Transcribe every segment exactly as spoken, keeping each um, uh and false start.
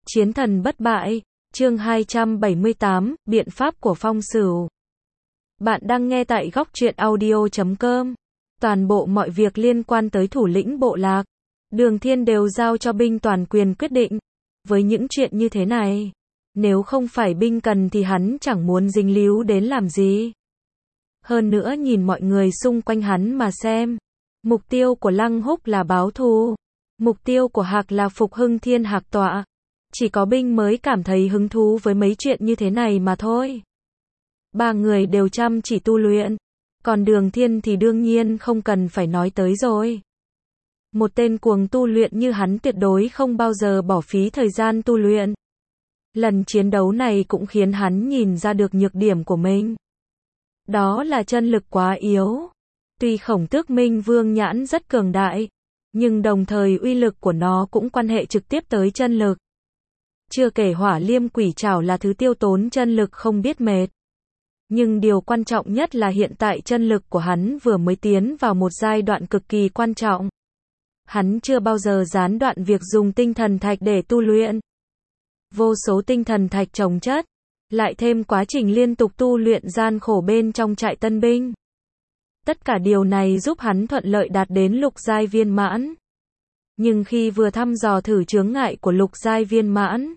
Chiến thần bất bại, chương hai trăm bảy mươi tám, biện pháp của Phong Sửu. Bạn đang nghe tại góc truyện audio chấm com. Toàn bộ mọi việc liên quan tới thủ lĩnh bộ lạc, Đường Thiên đều giao cho binh toàn quyền quyết định. Với những chuyện như thế này, nếu không phải binh cần thì hắn chẳng muốn dính líu đến làm gì. Hơn nữa nhìn mọi người xung quanh hắn mà xem. Mục tiêu của Lăng Húc là báo thù. Mục tiêu của Hạc là phục hưng Thiên Hạc tọa. Chỉ có binh mới cảm thấy hứng thú với mấy chuyện như thế này mà thôi. Ba người đều chăm chỉ tu luyện. Còn Đường Thiên thì đương nhiên không cần phải nói tới rồi. Một tên cuồng tu luyện như hắn tuyệt đối không bao giờ bỏ phí thời gian tu luyện. Lần chiến đấu này cũng khiến hắn nhìn ra được nhược điểm của mình. Đó là chân lực quá yếu. Tuy Khổng Tước Minh Vương nhãn rất cường đại, nhưng đồng thời uy lực của nó cũng quan hệ trực tiếp tới chân lực. Chưa kể Hỏa Liêm Quỷ Trảo là thứ tiêu tốn chân lực không biết mệt. Nhưng điều quan trọng nhất là hiện tại chân lực của hắn vừa mới tiến vào một giai đoạn cực kỳ quan trọng. Hắn chưa bao giờ gián đoạn việc dùng tinh thần thạch để tu luyện. Vô số tinh thần thạch chồng chất, lại thêm quá trình liên tục tu luyện gian khổ bên trong trại tân binh. Tất cả điều này giúp hắn thuận lợi đạt đến lục giai viên mãn. Nhưng khi vừa thăm dò thử chướng ngại của lục giai viên mãn,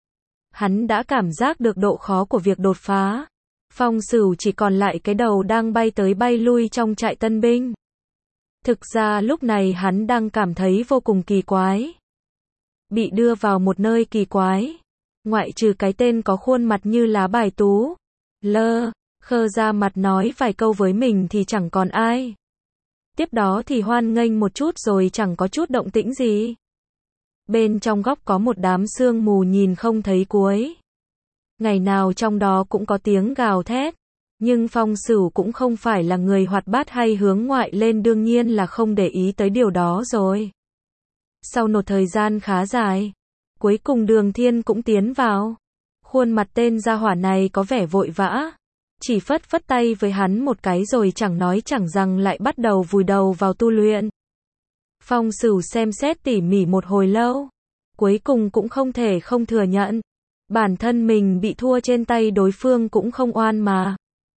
hắn đã cảm giác được độ khó của việc đột phá. Phong Sửu chỉ còn lại cái đầu đang bay tới bay lui trong trại tân binh. Thực ra lúc này hắn đang cảm thấy vô cùng kỳ quái. Bị đưa vào một nơi kỳ quái. Ngoại trừ cái tên có khuôn mặt như lá bài tú, lơ, khơ ra mặt nói vài câu với mình thì chẳng còn ai. Tiếp đó thì hoan nghênh một chút rồi chẳng có chút động tĩnh gì. Bên trong góc có một đám sương mù nhìn không thấy cuối. Ngày nào trong đó cũng có tiếng gào thét. Nhưng Phong Sửu cũng không phải là người hoạt bát hay hướng ngoại lên, đương nhiên là không để ý tới điều đó rồi. Sau một thời gian khá dài, cuối cùng Đường Thiên cũng tiến vào. Khuôn mặt tên gia hỏa này có vẻ vội vã. Chỉ phất phất tay với hắn một cái rồi chẳng nói chẳng rằng lại bắt đầu vùi đầu vào tu luyện. Phong Sửu xem xét tỉ mỉ một hồi lâu. Cuối cùng cũng không thể không thừa nhận. Bản thân mình bị thua trên tay đối phương cũng không oan mà.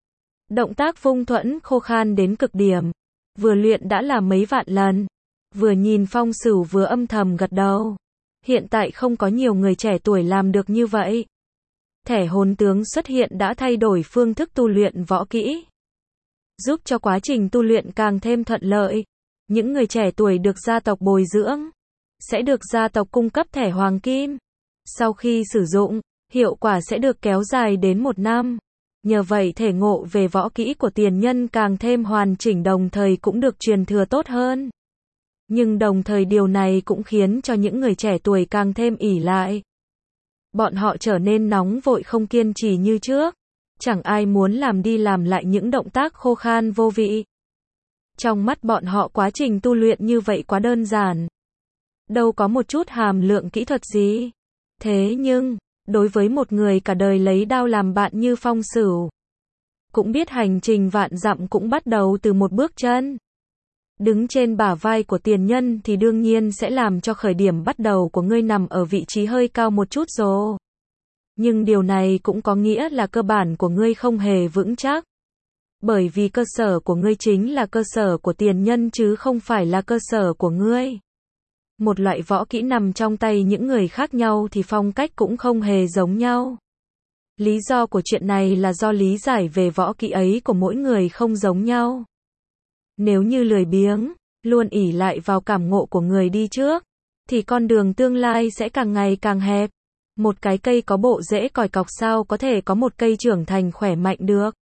Động tác vung thuẫn khô khan đến cực điểm. Vừa luyện đã là mấy vạn lần. Vừa nhìn Phong Sửu vừa âm thầm gật đầu. Hiện tại không có nhiều người trẻ tuổi làm được như vậy. Thẻ hồn tướng xuất hiện đã thay đổi phương thức tu luyện võ kỹ, giúp cho quá trình tu luyện càng thêm thuận lợi. Những người trẻ tuổi được gia tộc bồi dưỡng, sẽ được gia tộc cung cấp thẻ hoàng kim. Sau khi sử dụng, hiệu quả sẽ được kéo dài đến một năm. Nhờ vậy thể ngộ về võ kỹ của tiền nhân càng thêm hoàn chỉnh, đồng thời cũng được truyền thừa tốt hơn. Nhưng đồng thời điều này cũng khiến cho những người trẻ tuổi càng thêm ỷ lại. Bọn họ trở nên nóng vội không kiên trì như trước. Chẳng ai muốn làm đi làm lại những động tác khô khan vô vị. Trong mắt bọn họ quá trình tu luyện như vậy quá đơn giản. Đâu có một chút hàm lượng kỹ thuật gì. Thế nhưng, đối với một người cả đời lấy đao làm bạn như Phong Sửu, cũng biết hành trình vạn dặm cũng bắt đầu từ một bước chân. Đứng trên bả vai của tiền nhân thì đương nhiên sẽ làm cho khởi điểm bắt đầu của ngươi nằm ở vị trí hơi cao một chút rồi. Nhưng điều này cũng có nghĩa là cơ bản của ngươi không hề vững chắc. Bởi vì cơ sở của ngươi chính là cơ sở của tiền nhân chứ không phải là cơ sở của ngươi. Một loại võ kỹ nằm trong tay những người khác nhau thì phong cách cũng không hề giống nhau. Lý do của chuyện này là do lý giải về võ kỹ ấy của mỗi người không giống nhau. Nếu như lười biếng, luôn ỷ lại vào cảm ngộ của người đi trước, thì con đường tương lai sẽ càng ngày càng hẹp. Một cái cây có bộ rễ còi cọc sao có thể có một cây trưởng thành khỏe mạnh được.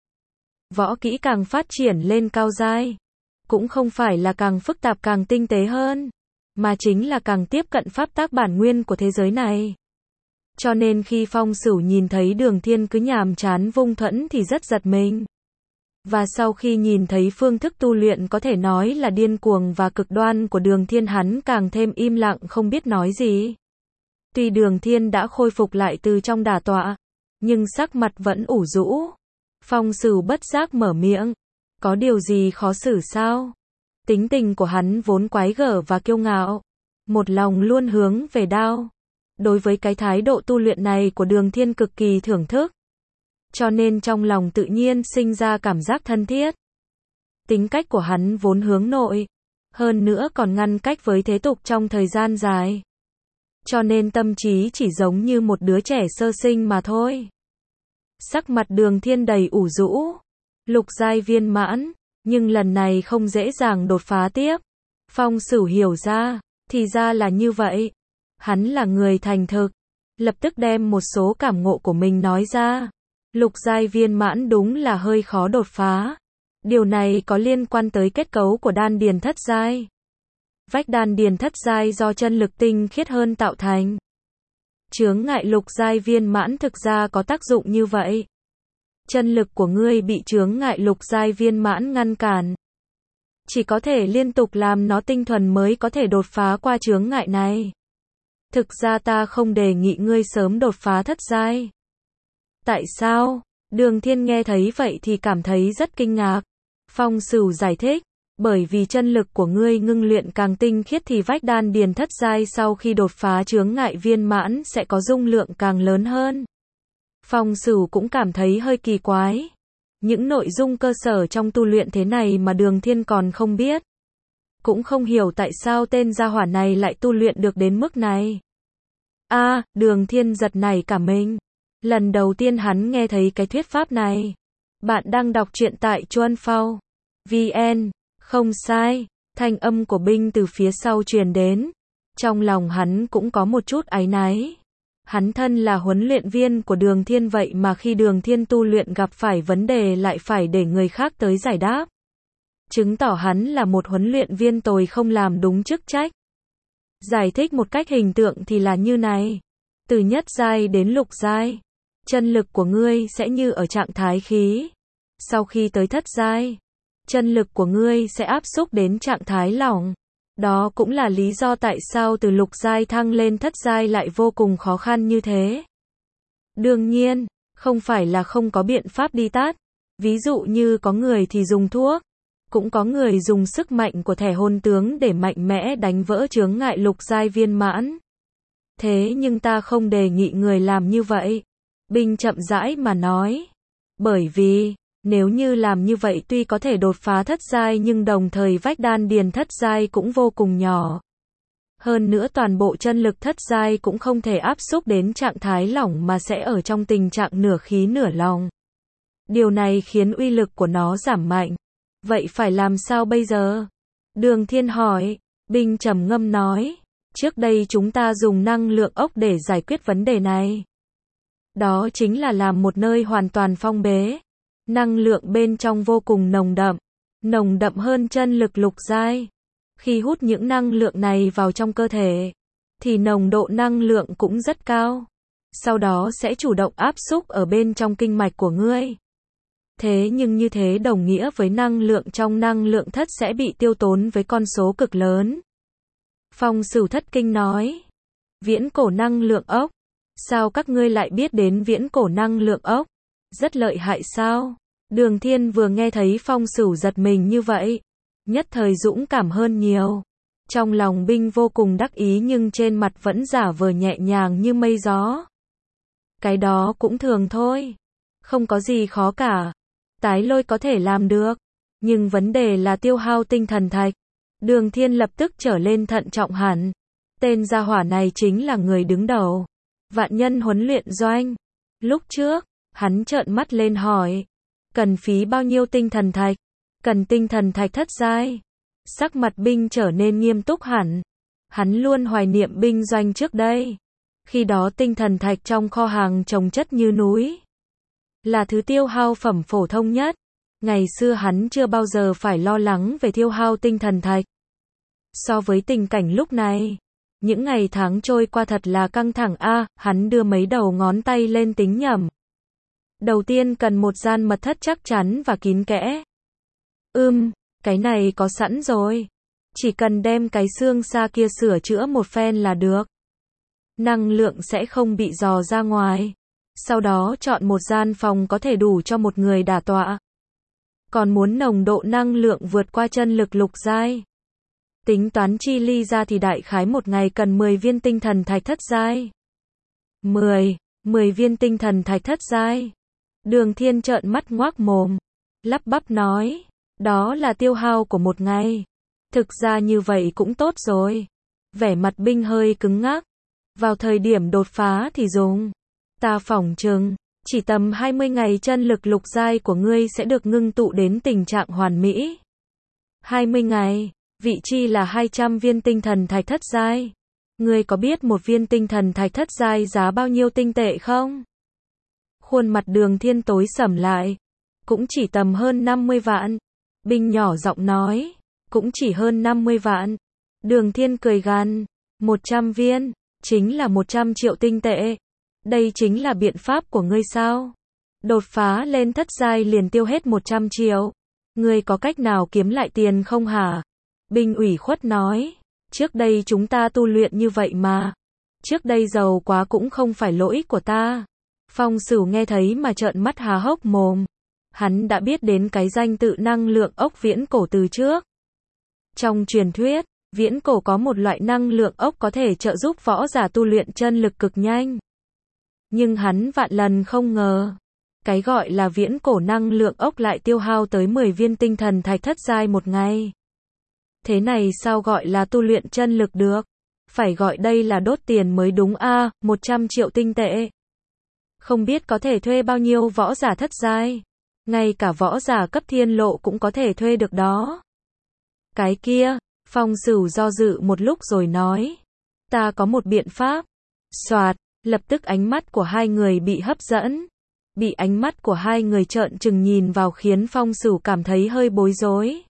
Võ kỹ càng phát triển lên cao giai, cũng không phải là càng phức tạp càng tinh tế hơn, mà chính là càng tiếp cận pháp tắc bản nguyên của thế giới này. Cho nên khi Phong Sửu nhìn thấy Đường Thiên cứ nhàm chán vung thuẫn thì rất giật mình. Và sau khi nhìn thấy phương thức tu luyện có thể nói là điên cuồng và cực đoan của Đường Thiên, hắn càng thêm im lặng không biết nói gì. Tuy Đường Thiên đã khôi phục lại từ trong đả tọa, nhưng sắc mặt vẫn ủ rũ. Phong Sửu bất giác mở miệng. Có điều gì khó xử sao? Tính tình của hắn vốn quái gở và kiêu ngạo. Một lòng luôn hướng về đao. đối với cái thái độ tu luyện này của Đường Thiên cực kỳ thưởng thức. Cho nên trong lòng tự nhiên sinh ra cảm giác thân thiết. Tính cách của hắn vốn hướng nội, hơn nữa còn ngăn cách với thế tục trong thời gian dài. Cho nên tâm trí chỉ giống như một đứa trẻ sơ sinh mà thôi. Sắc mặt Đường Thiên đầy ủ rũ. Lục giai viên mãn, nhưng lần này không dễ dàng đột phá tiếp. Phong Sửu hiểu ra, thì ra là như vậy. Hắn là người thành thực, lập tức đem một số cảm ngộ của mình nói ra. Lục giai viên mãn đúng là hơi khó đột phá. Điều này có liên quan tới kết cấu của đan điền thất giai. Vách đan điền thất giai do chân lực tinh khiết hơn tạo thành. Chướng ngại lục giai viên mãn thực ra có tác dụng như vậy. Chân lực của ngươi bị chướng ngại lục giai viên mãn ngăn cản. Chỉ có thể liên tục làm nó tinh thuần mới có thể đột phá qua chướng ngại này. Thực ra ta không đề nghị ngươi sớm đột phá thất giai. Tại sao? Đường Thiên nghe thấy vậy thì cảm thấy rất kinh ngạc. Phong Sửu giải thích, bởi vì chân lực của ngươi ngưng luyện càng tinh khiết thì vách đan điền thất giai sau khi đột phá chướng ngại viên mãn sẽ có dung lượng càng lớn hơn. Phong Sửu cũng cảm thấy hơi kỳ quái. Những nội dung cơ sở trong tu luyện thế này mà Đường Thiên còn không biết. Cũng không hiểu tại sao tên gia hỏa này lại tu luyện được đến mức này. A, à, Đường Thiên giật nảy cả mình. Lần đầu tiên hắn nghe thấy cái thuyết pháp này. Bạn đang đọc truyện tại Chuan Phao. vê en, không sai, thanh âm của Binh từ phía sau truyền đến. Trong lòng hắn cũng có một chút áy náy. Hắn thân là huấn luyện viên của Đường Thiên vậy mà khi Đường Thiên tu luyện gặp phải vấn đề lại phải để người khác tới giải đáp. Chứng tỏ hắn là một huấn luyện viên tồi không làm đúng chức trách. Giải thích một cách hình tượng thì là như này. Từ nhất giai đến lục giai, chân lực của ngươi sẽ như ở trạng thái khí. Sau khi tới thất giai, chân lực của ngươi sẽ áp xúc đến trạng thái lỏng. Đó cũng là lý do tại sao từ lục giai thăng lên thất giai lại vô cùng khó khăn như thế. Đương nhiên, không phải là không có biện pháp đi tắt. Ví dụ như có người thì dùng thuốc, cũng có người dùng sức mạnh của thẻ hồn tướng để mạnh mẽ đánh vỡ chướng ngại lục giai viên mãn. Thế nhưng ta không đề nghị người làm như vậy. Binh chậm rãi mà nói. Bởi vì, nếu như làm như vậy tuy có thể đột phá thất giai nhưng đồng thời vách đan điền thất giai cũng vô cùng nhỏ. Hơn nữa toàn bộ chân lực thất giai cũng không thể áp xúc đến trạng thái lỏng mà sẽ ở trong tình trạng nửa khí nửa lòng. Điều này khiến uy lực của nó giảm mạnh. Vậy phải làm sao bây giờ? Đường Thiên hỏi. Binh trầm ngâm nói. Trước đây chúng ta dùng năng lượng ốc để giải quyết vấn đề này. Đó chính là làm một nơi hoàn toàn phong bế. Năng lượng bên trong vô cùng nồng đậm. Nồng đậm hơn chân lực lục giai. Khi hút những năng lượng này vào trong cơ thể, thì nồng độ năng lượng cũng rất cao. Sau đó sẽ chủ động áp xúc ở bên trong kinh mạch của ngươi. Thế nhưng như thế đồng nghĩa với năng lượng trong năng lượng thất sẽ bị tiêu tốn với con số cực lớn. Phong Sửu thất kinh nói. Viễn cổ năng lượng ốc. Sao các ngươi lại biết đến viễn cổ năng lượng ốc? Rất lợi hại sao? Đường Thiên vừa nghe thấy Phong Sửu giật mình như vậy, nhất thời dũng cảm hơn nhiều. Trong lòng Binh vô cùng đắc ý nhưng trên mặt vẫn giả vờ nhẹ nhàng như mây gió. Cái đó cũng thường thôi. Không có gì khó cả. Tái lôi có thể làm được. Nhưng vấn đề là tiêu hao tinh thần thạch. Đường Thiên lập tức trở lên thận trọng hẳn. Tên gia hỏa này chính là người đứng đầu Vạn Nhân huấn luyện doanh. Lúc trước, hắn trợn mắt lên hỏi. Cần phí bao nhiêu tinh thần thạch? Cần tinh thần thạch thất giai. Sắc mặt Binh trở nên nghiêm túc hẳn. Hắn luôn hoài niệm binh doanh trước đây. Khi đó tinh thần thạch trong kho hàng chồng chất như núi. Là thứ tiêu hao phẩm phổ thông nhất. Ngày xưa hắn chưa bao giờ phải lo lắng về tiêu hao tinh thần thạch. So với tình cảnh lúc này, những ngày tháng trôi qua thật là căng thẳng a, à, hắn đưa mấy đầu ngón tay lên tính nhẩm. Đầu tiên cần một gian mật thất chắc chắn và kín kẽ. Ừm, cái này có sẵn rồi. Chỉ cần đem cái xương xa kia sửa chữa một phen là được. Năng lượng sẽ không bị dò ra ngoài. Sau đó chọn một gian phòng có thể đủ cho một người đả tọa. Còn muốn nồng độ năng lượng vượt qua chân lực lục giai. Tính toán chi ly ra thì đại khái một ngày cần mười viên tinh thần thạch thất giai. mười, mười viên tinh thần thạch thất giai. Đường Thiên trợn mắt ngoác mồm, lắp bắp nói, đó là tiêu hao của một ngày. Thực ra như vậy cũng tốt rồi. Vẻ mặt Binh hơi cứng ngắc. Vào thời điểm đột phá thì dùng. Ta phỏng chừng, chỉ tầm hai mươi ngày chân lực lục giai của ngươi sẽ được ngưng tụ đến tình trạng hoàn mỹ. hai mươi ngày, vị chi là hai trăm viên tinh thần thạch thất giai. Ngươi có biết một viên tinh thần thạch thất giai giá bao nhiêu tinh tệ không? Khuôn mặt Đường Thiên tối sầm lại. Cũng chỉ tầm hơn năm mươi vạn. Binh nhỏ giọng nói, cũng chỉ hơn năm mươi vạn. Đường Thiên cười gằn, một trăm viên, chính là một trăm triệu tinh tệ. Đây chính là biện pháp của ngươi sao? Đột phá lên thất giai liền tiêu hết một trăm triệu. Ngươi có cách nào kiếm lại tiền không hả? Binh ủy khuất nói, trước đây chúng ta tu luyện như vậy mà. Trước đây giàu quá cũng không phải lỗi của ta. Phong Sửu nghe thấy mà trợn mắt há hốc mồm. Hắn đã biết đến cái danh tự năng lượng ốc viễn cổ từ trước. Trong truyền thuyết, viễn cổ có một loại năng lượng ốc có thể trợ giúp võ giả tu luyện chân lực cực nhanh. Nhưng hắn vạn lần không ngờ, cái gọi là viễn cổ năng lượng ốc lại tiêu hao tới mười viên tinh thần thạch thất giai một ngày. Thế này sao gọi là tu luyện chân lực được? Phải gọi đây là đốt tiền mới đúng a, à, một trăm triệu tinh tệ. Không biết có thể thuê bao nhiêu võ giả thất giai. Ngay cả võ giả cấp thiên lộ cũng có thể thuê được đó. Cái kia, Phong Sửu do dự một lúc rồi nói, ta có một biện pháp. Soạt, lập tức ánh mắt của hai người bị hấp dẫn. Bị ánh mắt của hai người trợn trừng nhìn vào khiến Phong Sửu cảm thấy hơi bối rối.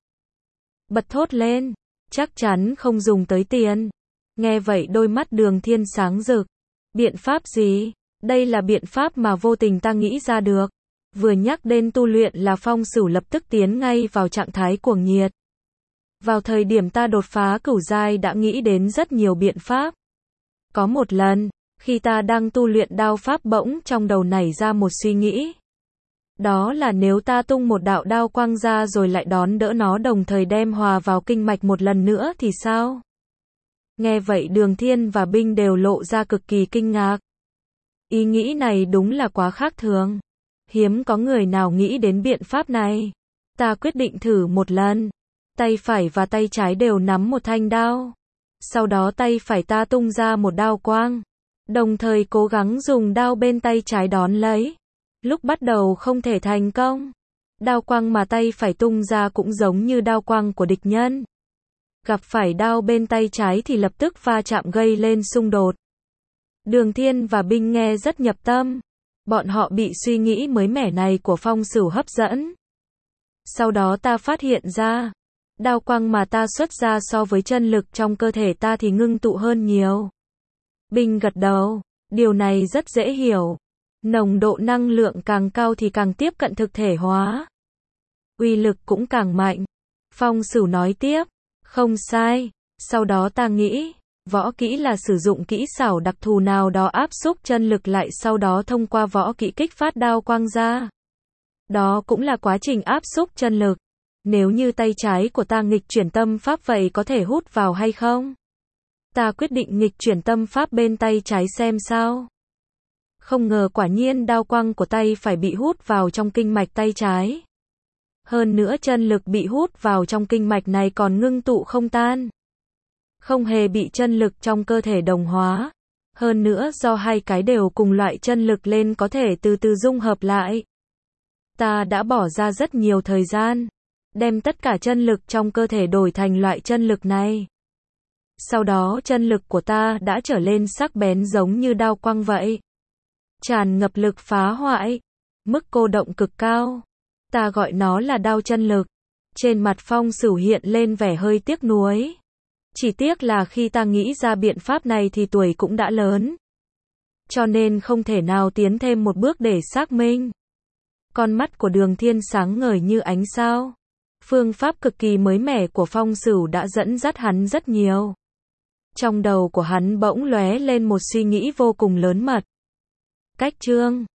Bật thốt lên, chắc chắn không dùng tới tiền. Nghe vậy đôi mắt Đường Thiên sáng rực. Biện pháp gì? Đây là biện pháp mà vô tình ta nghĩ ra được. Vừa nhắc đến tu luyện là Phong Sửu lập tức tiến ngay vào trạng thái cuồng nhiệt. Vào thời điểm ta đột phá cửu giai đã nghĩ đến rất nhiều biện pháp. Có một lần, khi ta đang tu luyện đao pháp bỗng trong đầu nảy ra một suy nghĩ. Đó là nếu ta tung một đạo đao quang ra rồi lại đón đỡ nó đồng thời đem hòa vào kinh mạch một lần nữa thì sao? Nghe vậy Đường Thiên và Binh đều lộ ra cực kỳ kinh ngạc. Ý nghĩ này đúng là quá khác thường. Hiếm có người nào nghĩ đến biện pháp này. Ta quyết định thử một lần. Tay phải và tay trái đều nắm một thanh đao. Sau đó tay phải ta tung ra một đao quang. Đồng thời cố gắng dùng đao bên tay trái đón lấy. Lúc bắt đầu không thể thành công. Đao quang mà tay phải tung ra cũng giống như đao quang của địch nhân. Gặp phải đao bên tay trái thì lập tức va chạm gây lên xung đột. Đường Thiên và Binh nghe rất nhập tâm. Bọn họ bị suy nghĩ mới mẻ này của Phong Sửu hấp dẫn. Sau đó ta phát hiện ra, đao quang mà ta xuất ra so với chân lực trong cơ thể ta thì ngưng tụ hơn nhiều. Binh gật đầu, điều này rất dễ hiểu. Nồng độ năng lượng càng cao thì càng tiếp cận thực thể hóa. Uy lực cũng càng mạnh. Phong Sửu nói tiếp, không sai, sau đó ta nghĩ, võ kỹ là sử dụng kỹ xảo đặc thù nào đó áp xúc chân lực lại sau đó thông qua võ kỹ kích phát đao quang ra. Đó cũng là quá trình áp xúc chân lực. Nếu như tay trái của ta nghịch chuyển tâm pháp vậy có thể hút vào hay không? Ta quyết định nghịch chuyển tâm pháp bên tay trái xem sao. Không ngờ quả nhiên đao quang của tay phải bị hút vào trong kinh mạch tay trái. Hơn nữa chân lực bị hút vào trong kinh mạch này còn ngưng tụ không tan. Không hề bị chân lực trong cơ thể đồng hóa. Hơn nữa do hai cái đều cùng loại chân lực lên có thể từ từ dung hợp lại. Ta đã bỏ ra rất nhiều thời gian. Đem tất cả chân lực trong cơ thể đổi thành loại chân lực này. Sau đó chân lực của ta đã trở lên sắc bén giống như đao quang vậy. Tràn ngập lực phá hoại. Mức cô động cực cao. Ta gọi nó là đao chân lực. Trên mặt Phong Sửu hiện lên vẻ hơi tiếc nuối. Chỉ tiếc là khi ta nghĩ ra biện pháp này thì tuổi cũng đã lớn. Cho nên không thể nào tiến thêm một bước để xác minh. Con mắt của Đường Thiên sáng ngời như ánh sao. Phương pháp cực kỳ mới mẻ của Phong Sửu đã dẫn dắt hắn rất nhiều. Trong đầu của hắn bỗng lóe lên một suy nghĩ vô cùng lớn mật. Cách chương